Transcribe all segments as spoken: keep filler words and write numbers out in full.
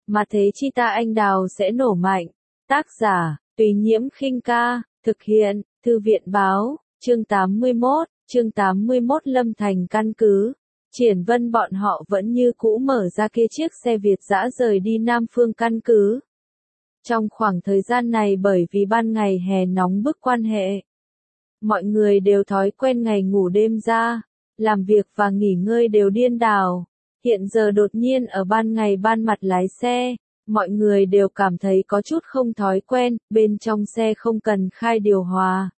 mà thế chi ta anh đào sẽ nổ mạnh. Tác giả, Tùy Nhiễm Khinh Ca, thực hiện, Thư viện Báo, chương tám mươi mốt, chương tám mươi mốt Lâm Thành căn cứ. Triển Vân bọn họ vẫn như cũ mở ra kia chiếc xe Việt dã rời đi Nam Phương căn cứ. Trong khoảng thời gian này bởi vì ban ngày hè nóng bức quan hệ, mọi người đều thói quen ngày ngủ đêm ra, làm việc và nghỉ ngơi đều điên đảo. Hiện giờ đột nhiên ở ban ngày ban mặt lái xe, mọi người đều cảm thấy có chút không thói quen, bên trong xe không cần khai điều hòa.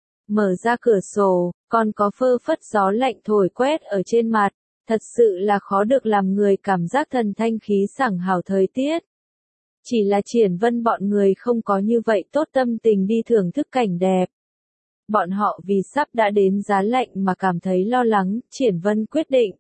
Mở ra cửa sổ, còn có phơ phất gió lạnh thổi quét ở trên mặt, thật sự là khó được làm người cảm giác thần thanh khí sảng hào thời tiết. Chỉ là Triển Vân bọn người không có như vậy tốt tâm tình đi thưởng thức cảnh đẹp. Bọn họ vì sắp đã đến giá lạnh mà cảm thấy lo lắng, Triển Vân quyết định.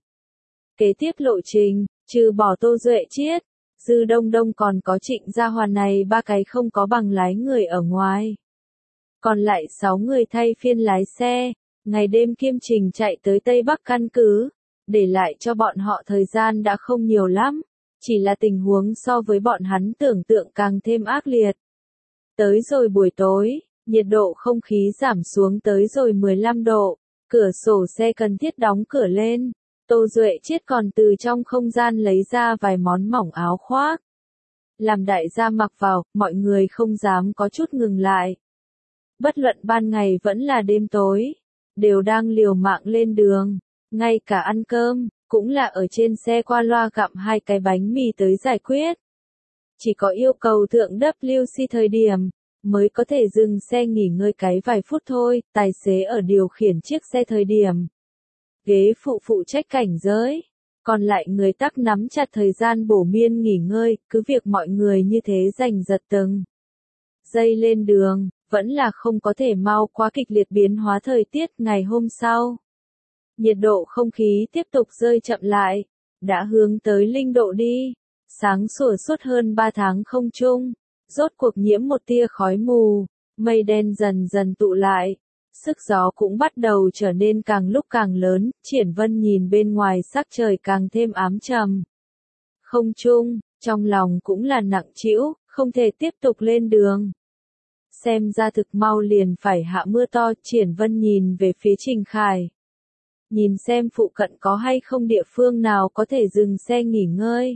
Kế tiếp lộ trình, trừ bỏ Tô Duệ Chiết, Dư Đông Đông còn có Trịnh Gia Hoàn này ba cái không có bằng lái người ở ngoài. Còn lại sáu người thay phiên lái xe, ngày đêm kiêm trình chạy tới Tây Bắc căn cứ, để lại cho bọn họ thời gian đã không nhiều lắm, chỉ là tình huống so với bọn hắn tưởng tượng càng thêm ác liệt. Tới rồi buổi tối, nhiệt độ không khí giảm xuống tới rồi mười lăm độ, cửa sổ xe cần thiết đóng cửa lên. Tô Duệ Chiết còn từ trong không gian lấy ra vài món mỏng áo khoác. Làm đại gia mặc vào, mọi người không dám có chút ngừng lại. Bất luận ban ngày vẫn là đêm tối, đều đang liều mạng lên đường, ngay cả ăn cơm, cũng là ở trên xe qua loa gặm hai cái bánh mì tới giải quyết. Chỉ có yêu cầu thượng W C thời điểm, mới có thể dừng xe nghỉ ngơi cái vài phút thôi, tài xế ở điều khiển chiếc xe thời điểm. Ghế phụ phụ trách cảnh giới, còn lại người tắc nắm chặt thời gian bổ miên nghỉ ngơi, cứ việc mọi người như thế giành giật từng giây lên đường, vẫn là không có thể mau quá kịch liệt biến hóa thời tiết ngày hôm sau. Nhiệt độ không khí tiếp tục rơi chậm lại, đã hướng tới linh độ đi, sáng sủa suốt hơn ba tháng không trung, rốt cuộc nhiễm một tia khói mù, mây đen dần dần tụ lại. Sức gió cũng bắt đầu trở nên càng lúc càng lớn, Triển Vân nhìn bên ngoài sắc trời càng thêm ám trầm. Không trung, trong lòng cũng là nặng trĩu, không thể tiếp tục lên đường. Xem ra thực mau liền phải hạ mưa to, Triển Vân nhìn về phía Trình Khải. Nhìn xem phụ cận có hay không địa phương nào có thể dừng xe nghỉ ngơi.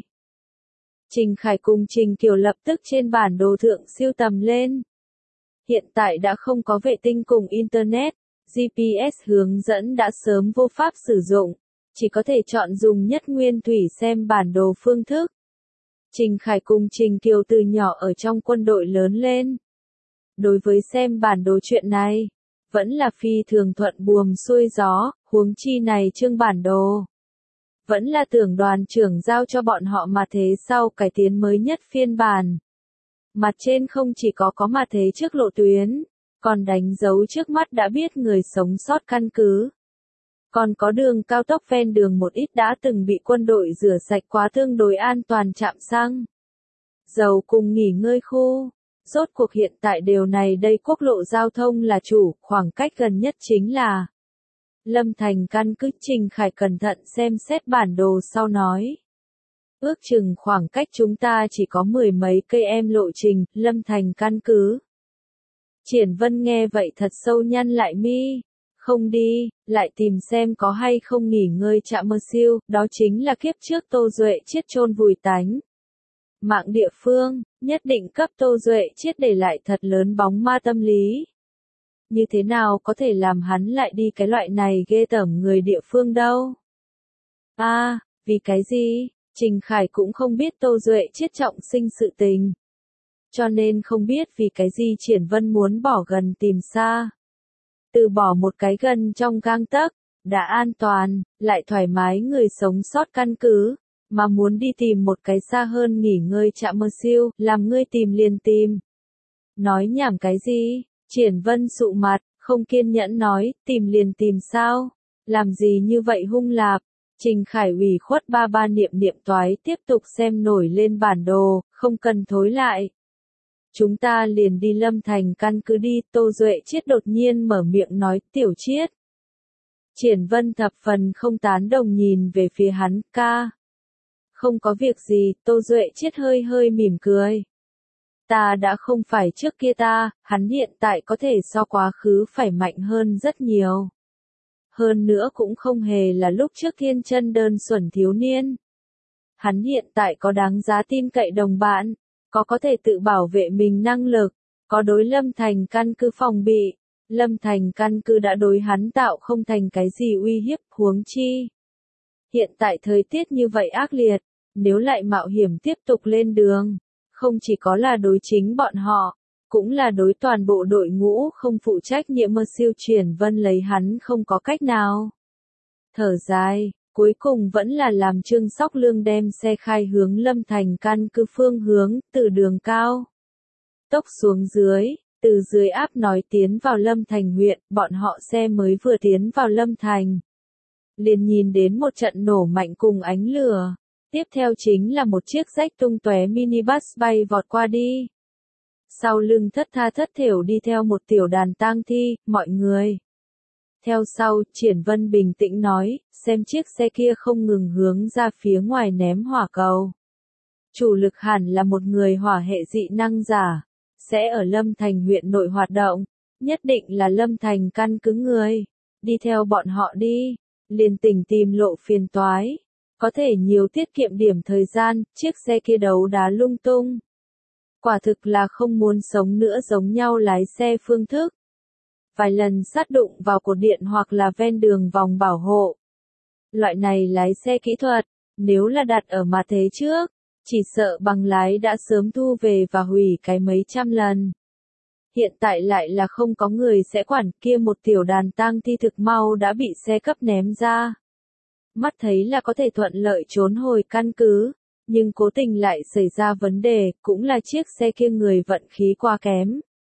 Trình Khải cùng Trình Kiều lập tức trên bản đồ thượng siêu tầm lên. Hiện tại đã không có vệ tinh cùng Internet, G P S hướng dẫn đã sớm vô pháp sử dụng, chỉ có thể chọn dùng nhất nguyên thủy xem bản đồ phương thức. Trình Khải cùng Trình Kiều từ nhỏ ở trong quân đội lớn lên. Đối với xem bản đồ chuyện này, vẫn là phi thường thuận buồm xuôi gió, huống chi này chương bản đồ. Vẫn là tưởng đoàn trưởng giao cho bọn họ mà thế sau cải tiến mới nhất phiên bản. Mặt trên không chỉ có có mà thế trước lộ tuyến, còn đánh dấu trước mắt đã biết người sống sót căn cứ. Còn có đường cao tốc ven đường một ít đã từng bị quân đội rửa sạch quá tương đối an toàn trạm xăng dầu cùng nghỉ ngơi khu. Rốt cuộc hiện tại điều này đây quốc lộ giao thông là chủ, khoảng cách gần nhất chính là Lâm Thành căn cứ. Trình Khải cẩn thận xem xét bản đồ sau nói. Ước chừng khoảng cách chúng ta chỉ có mười mấy cây em lộ trình, Lâm Thành căn cứ. Triển Vân nghe vậy thật sâu nhăn lại mi. Không đi, lại tìm xem có hay không nghỉ ngơi trạm mơ siêu, đó chính là kiếp trước Tô Duệ Chiết chôn vùi tánh mạng địa phương, nhất định cấp Tô Duệ Chiết để lại thật lớn bóng ma tâm lý. Như thế nào có thể làm hắn lại đi cái loại này ghê tởm người địa phương đâu? A, à, vì cái gì? Trình Khải cũng không biết Tô Duệ Chiết trọng sinh sự tình. Cho nên không biết vì cái gì Triển Vân muốn bỏ gần tìm xa. Từ bỏ một cái gần trong gang tấc, đã an toàn, lại thoải mái người sống sót căn cứ, mà muốn đi tìm một cái xa hơn nghỉ ngơi trạm mơ siêu, làm ngươi tìm liền tìm. Nói nhảm cái gì? Triển Vân sụ mặt, không kiên nhẫn nói, tìm liền tìm sao? Làm gì như vậy hung lạp? Trình Khải ủy khuất ba ba niệm niệm toái tiếp tục xem nổi lên bản đồ, không cần thối lại. Chúng ta liền đi Lâm Thành căn cứ đi, Tô Duệ Chiết đột nhiên mở miệng nói, Tiểu Chiết. Triển Vân thập phần không tán đồng nhìn về phía hắn, ca. Không có việc gì, Tô Duệ Chiết hơi hơi mỉm cười. Ta đã không phải trước kia ta, hắn hiện tại có thể so quá khứ phải mạnh hơn rất nhiều. Hơn nữa cũng không hề là lúc trước thiên chân đơn xuẩn thiếu niên. Hắn hiện tại có đáng giá tin cậy đồng bạn, có có thể tự bảo vệ mình năng lực, có đối Lâm Thành căn cứ phòng bị. Lâm Thành căn cứ đã đối hắn tạo không thành cái gì uy hiếp, huống chi. Hiện tại thời tiết như vậy ác liệt, nếu lại mạo hiểm tiếp tục lên đường, không chỉ có là đối chính bọn họ, cũng là đối toàn bộ đội ngũ không phụ trách nhiệm mơ siêu triển vân lấy hắn không có cách nào. Thở dài, cuối cùng vẫn là làm Trương Sóc Lương đem xe khai hướng Lâm Thành căn cứ phương hướng, từ đường cao tốc xuống dưới, từ dưới áp nói tiến vào Lâm Thành huyện, bọn họ xe mới vừa tiến vào Lâm Thành. Liền nhìn đến một trận nổ mạnh cùng ánh lửa, tiếp theo chính là một chiếc rách tung tóe minibus bay vọt qua đi. Sau lưng thất tha thất thểu đi theo một tiểu đàn tang thi, mọi người. Theo sau, Triển Vân bình tĩnh nói, xem chiếc xe kia không ngừng hướng ra phía ngoài ném hỏa cầu. Chủ lực hẳn là một người hỏa hệ dị năng giả, sẽ ở Lâm Thành huyện nội hoạt động, nhất định là Lâm Thành căn cứ người, đi theo bọn họ đi, liền tỉnh tìm lộ phiền toái, có thể nhiều tiết kiệm điểm thời gian, chiếc xe kia đấu đá lung tung. Quả thực là không muốn sống nữa giống nhau lái xe phương thức. Vài lần sát đụng vào cột điện hoặc là ven đường vòng bảo hộ. Loại này lái xe kỹ thuật, nếu là đặt ở mà thế trước, chỉ sợ bằng lái đã sớm thu về và hủy cái mấy trăm lần. Hiện tại lại là không có người sẽ quản, kia một tiểu đàn tang thi thực mau đã bị xe cấp ném ra. Mắt thấy là có thể thuận lợi trốn hồi căn cứ, nhưng cố tình lại xảy ra vấn đề, cũng là chiếc xe kia người vận khí quá kém.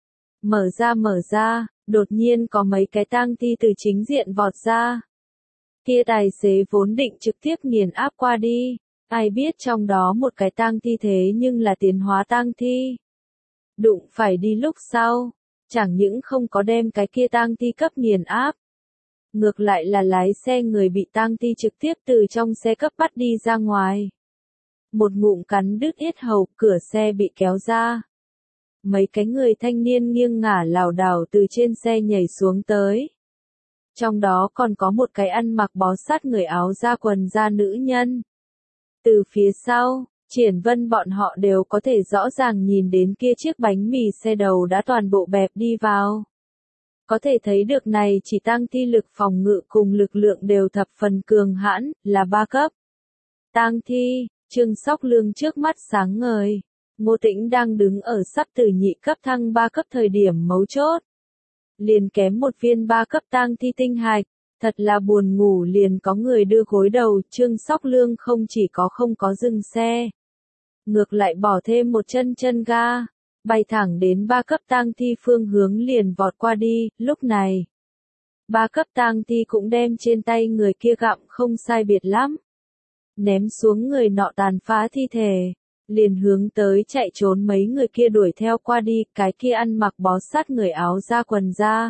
Mở ra mở ra, đột nhiên có mấy cái tang thi từ chính diện vọt ra. Kia tài xế vốn định trực tiếp nghiền áp qua đi, ai biết trong đó một cái tang thi thế nhưng là tiến hóa tang thi. Đụng phải đi lúc sau, chẳng những không có đem cái kia tang thi cấp nghiền áp. Ngược lại là lái xe người bị tang thi trực tiếp từ trong xe cấp bắt đi ra ngoài. Một ngụm cắn đứt yết hầu, cửa xe bị kéo ra. Mấy cái người thanh niên nghiêng ngả lảo đảo từ trên xe nhảy xuống tới. Trong đó còn có một cái ăn mặc bó sát người áo da quần da nữ nhân. Từ phía sau, Triển Vân bọn họ đều có thể rõ ràng nhìn đến kia chiếc bánh mì xe đầu đã toàn bộ bẹp đi vào. Có thể thấy được này chỉ tang thi lực phòng ngự cùng lực lượng đều thập phần cường hãn, là ba cấp. Tang thi, Trương Sóc Lương trước mắt sáng ngời. Ngô Tĩnh đang đứng ở sắp từ nhị cấp thăng ba cấp thời điểm mấu chốt. Liền kém một viên ba cấp tang thi tinh hạch, thật là buồn ngủ liền có người đưa gối đầu, Trương Sóc Lương không chỉ có không có dừng xe. Ngược lại bỏ thêm một chân chân ga, bay thẳng đến ba cấp tang thi phương hướng liền vọt qua đi, lúc này. Ba cấp tang thi cũng đem trên tay người kia gặm không sai biệt lắm. Ném xuống người nọ tàn phá thi thể. Liền hướng tới chạy trốn mấy người kia đuổi theo qua đi, cái kia ăn mặc bó sát người áo da quần da.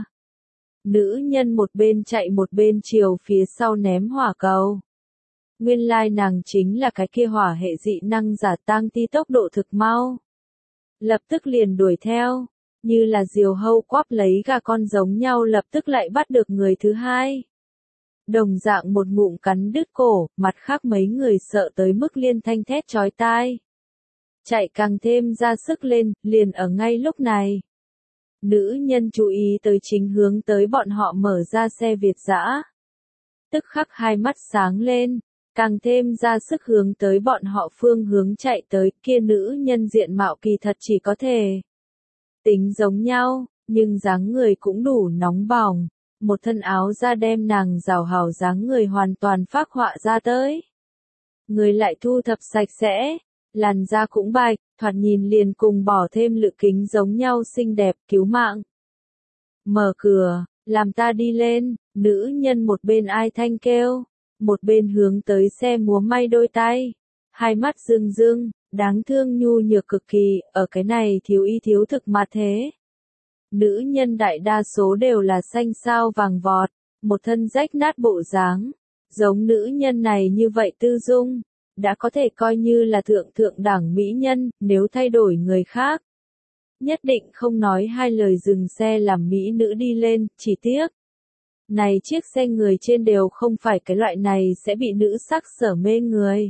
Nữ nhân một bên chạy một bên chiều phía sau ném hỏa cầu. Nguyên lai nàng chính là cái kia hỏa hệ dị năng giả tang thi tốc độ thực mau. Lập tức liền đuổi theo, như là diều hâu quắp lấy gà con giống nhau lập tức lại bắt được người thứ hai. Đồng dạng một ngụm cắn đứt cổ, mặt khác mấy người sợ tới mức liên thanh thét chói tai. Chạy càng thêm ra sức lên, liền ở ngay lúc này. Nữ nhân chú ý tới chính hướng tới bọn họ mở ra xe Việt dã. Tức khắc hai mắt sáng lên, càng thêm ra sức hướng tới bọn họ phương hướng chạy tới, kia nữ nhân diện mạo kỳ thật chỉ có thể tính giống nhau, nhưng dáng người cũng đủ nóng bỏng, một thân áo da đem nàng rào hào dáng người hoàn toàn phác họa ra tới. Người lại thu thập sạch sẽ. Làn da cũng bạch, thoạt nhìn liền cùng bỏ thêm lự kính giống nhau xinh đẹp, cứu mạng. Mở cửa, làm ta đi lên, nữ nhân một bên ai thanh kêu, một bên hướng tới xe múa may đôi tay. Hai mắt rưng rưng, đáng thương nhu nhược cực kỳ, ở cái này thiếu y thiếu thực mà thế. Nữ nhân đại đa số đều là xanh sao vàng vọt, một thân rách nát bộ dáng, giống nữ nhân này như vậy tư dung. đã có thể coi như là thượng thượng đẳng mỹ nhân, nếu thay đổi người khác. Nhất định không nói hai lời dừng xe làm mỹ nữ đi lên, chỉ tiếc. Này chiếc xe người trên đều không phải cái loại này sẽ bị nữ sắc sở mê người.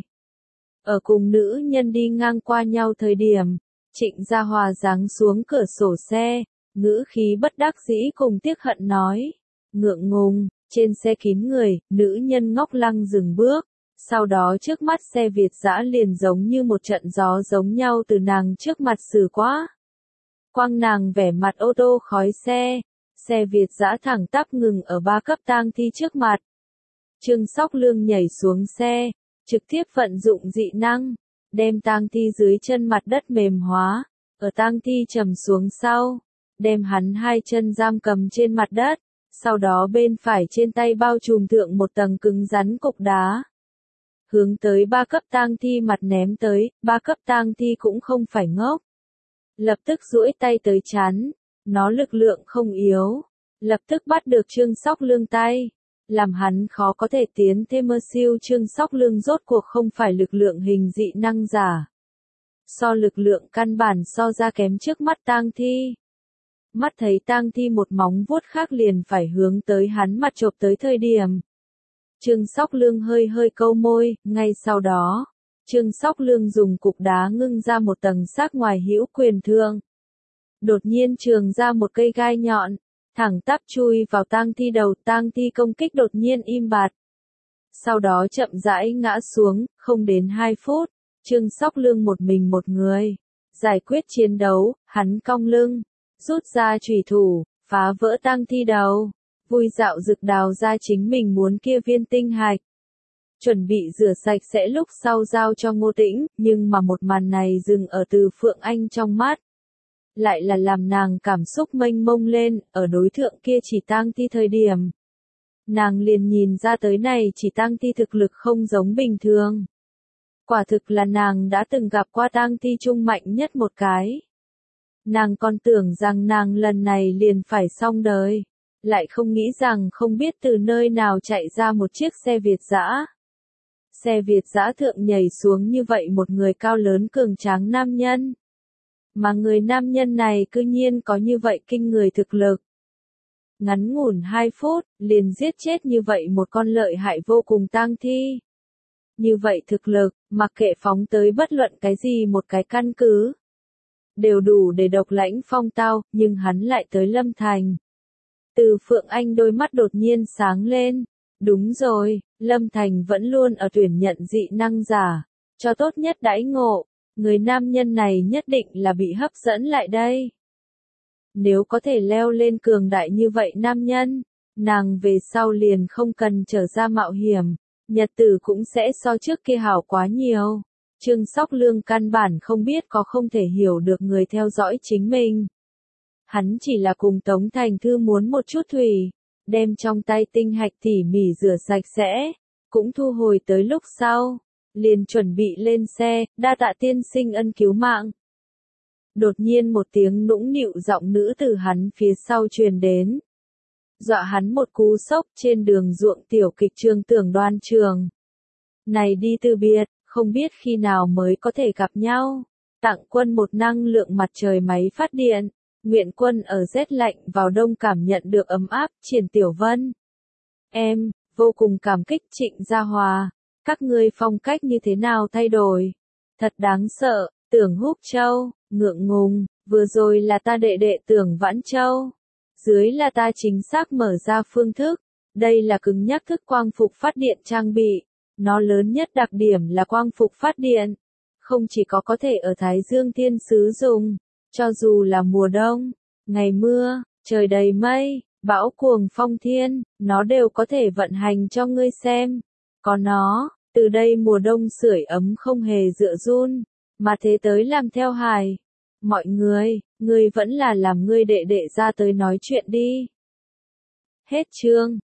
Ở cùng nữ nhân đi ngang qua nhau thời điểm, Trịnh Gia Hòa giáng xuống cửa sổ xe, ngữ khí bất đắc dĩ cùng tiếc hận nói. Ngượng ngùng, trên xe kín người, nữ nhân ngốc lăng dừng bước. Sau đó trước mắt xe Việt dã liền giống như một trận gió giống nhau từ nàng trước mặt xử quá. Quang nàng vẻ mặt ô tô khói xe, xe Việt dã thẳng tắp ngừng ở ba cấp tang thi trước mặt. Trương Sóc Lương nhảy xuống xe, trực tiếp vận dụng dị năng, đem tang thi dưới chân mặt đất mềm hóa, ở tang thi trầm xuống sau, đem hắn hai chân giam cầm trên mặt đất, sau đó bên phải trên tay bao trùm thượng một tầng cứng rắn cục đá. Hướng tới ba cấp tang thi mặt ném tới, ba cấp tang thi cũng không phải ngốc. Lập tức duỗi tay tới chắn, nó lực lượng không yếu, lập tức bắt được Trương Sóc Lương tay, làm hắn khó có thể tiến thêm mơ siêu. Trương Sóc Lương rốt cuộc không phải lực lượng hình dị năng giả. So lực lượng căn bản so ra kém trước mắt tang thi. Mắt thấy tang thi một móng vuốt khác liền phải hướng tới hắn mặt chộp tới thời điểm. Trương Sóc Lương hơi hơi câu môi, ngay sau đó, Trương Sóc Lương dùng cục đá ngưng ra một tầng sắc ngoài hữu quyền thương. Đột nhiên trường ra một cây gai nhọn, thẳng tắp chui vào tang thi đầu, tang thi công kích đột nhiên im bặt. Sau đó chậm rãi ngã xuống, không đến hai phút, Trương Sóc Lương một mình một người, giải quyết chiến đấu, hắn cong lưng, rút ra chùy thủ, phá vỡ tang thi đầu, vui dạo dực đào ra chính mình muốn kia viên tinh hạch. Chuẩn bị rửa sạch sẽ lúc sau giao cho Ngô Tĩnh, nhưng mà một màn này dừng ở Từ Phượng Anh trong mắt. Lại là làm nàng cảm xúc mênh mông lên, ở đối thượng kia chỉ tang thi thời điểm. Nàng liền nhìn ra tới này chỉ tang thi thực lực không giống bình thường. Quả thực là nàng đã từng gặp qua tang thi trung mạnh nhất một cái. Nàng còn tưởng rằng nàng lần này liền phải xong đời, lại không nghĩ rằng không biết từ nơi nào chạy ra một chiếc xe Việt dã. Xe Việt dã thượng nhảy xuống như vậy một người cao lớn cường tráng nam nhân. Mà người nam nhân này cư nhiên có như vậy kinh người thực lực. Ngắn ngủn hai phút, liền giết chết như vậy một con lợi hại vô cùng tang thi. Như vậy thực lực, mặc kệ phóng tới bất luận cái gì một cái căn cứ. Đều đủ để độc lãnh phong tao, nhưng hắn lại tới Lâm Thành. Từ Phượng Anh đôi mắt đột nhiên sáng lên. Đúng rồi, Lâm Thành vẫn luôn ở tuyển nhận dị năng giả, cho tốt nhất đãi ngộ. Người nam nhân này nhất định là bị hấp dẫn lại đây. Nếu có thể leo lên cường đại như vậy nam nhân, nàng về sau liền không cần trở ra mạo hiểm, nhật tử cũng sẽ so trước kia hảo quá nhiều. Trương Sóc Lương căn bản không biết có không thể hiểu được người theo dõi chính mình. Hắn chỉ là cùng Tống Thành Thư muốn một chút thủy, đem trong tay tinh hạch tỉ mỉ rửa sạch sẽ, cũng thu hồi tới lúc sau. Liền chuẩn bị lên xe, đa tạ tiên sinh ân cứu mạng. Đột nhiên một tiếng nũng nịu giọng nữ từ hắn phía sau truyền đến. Dọa hắn một cú sốc trên đường ruộng tiểu kịch trường Tưởng Đoan Trường. Này đi từ biệt, không biết khi nào mới có thể gặp nhau. Tặng quân một năng lượng mặt trời máy phát điện. Nguyện quân ở rét lạnh vào đông cảm nhận được ấm áp. Triển Tiểu Vân. Em, vô cùng cảm kích Trịnh Gia Hòa. Các ngươi phong cách như thế nào thay đổi? Thật đáng sợ, Tưởng Húc Châu, ngượng ngùng, vừa rồi là ta đệ đệ Tưởng Vãn Châu. Dưới là ta chính xác mở ra phương thức. Đây là cứng nhắc thức quang phục phát điện trang bị. Nó lớn nhất đặc điểm là quang phục phát điện. Không chỉ có có thể ở Thái Dương Thiên Sứ dùng, cho dù là mùa đông, ngày mưa, trời đầy mây, bão cuồng phong thiên, nó đều có thể vận hành cho ngươi xem. Có nó, từ đây mùa đông sưởi ấm không hề dựa run, mà thế tới làm theo hài. Mọi người, ngươi vẫn là làm ngươi đệ đệ ra tới nói chuyện đi. Hết chương.